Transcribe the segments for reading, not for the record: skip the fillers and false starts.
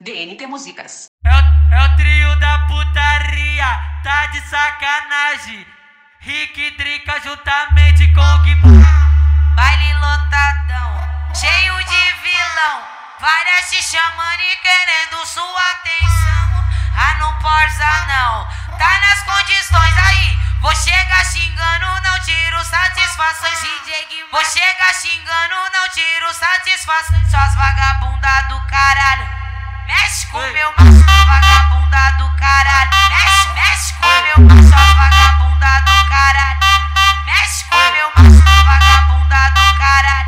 DNT Músicas. É o trio da putaria, tá de sacanagem. Rick Drica juntamente com o Guimar. Baile lotadão, cheio de vilão. Várias te chamando e querendo sua atenção. Ah, não porza não, tá nas condições aí. Vou chegar xingando, não tiro satisfações. DJ Guimar. Vou chegar xingando, não tiro satisfações. Suas vagabundas do caralho. Mexe com meu macho, vagabunda do caralho. Mexe com meu macho, vagabunda do caralho. Mexe com meu macho, vagabunda do caralho.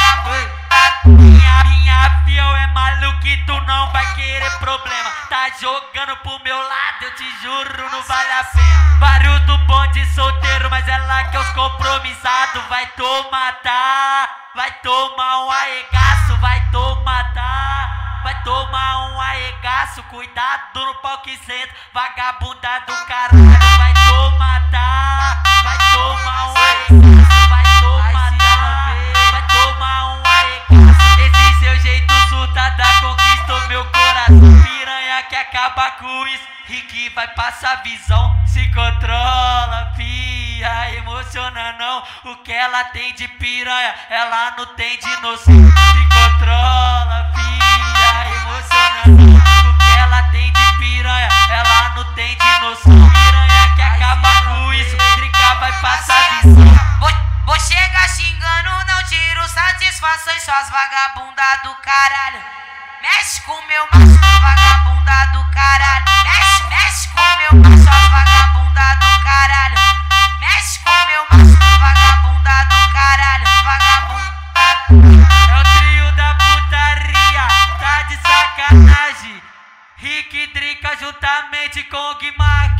Vagabunda. Minha fiel é maluco, tu não vai querer problema. Tá jogando pro meu lado, eu te juro, não vale a pena. Vários do bonde solteiro, mas é lá que os compromissados vai tomar, tá? Vai tomar um arregaço, vai tomar, tá? Vai tomar um arregaço, cuidado no pau que senta. Vagabunda do caralho, vai tomar, tá? Vai tomar um arregaço, vai tomar, tá? Vai tomar um arregaço. Esse seu jeito surtada conquistou meu coração. Piranha que acaba com isso, Rick vai passar visão. Se controla, pia, emociona não. O que ela tem de piranha, ela não tem de noção. Se controla, pia, emociona não. O que ela tem de piranha, ela não tem de noção. Piranha que acaba com isso, Drica vai passar visão. Vou chegar xingando, não tiro satisfações. Suas vagabundas do caralho. Mexe com meu macho, vagabunda do caralho. Mexe com meu macho, vagabunda do caralho. Mexe com meu macho, vagabunda do caralho. Vagabunda. É o trio da putaria, tá de sacanagem. Rick Drica juntamente com o Guimar.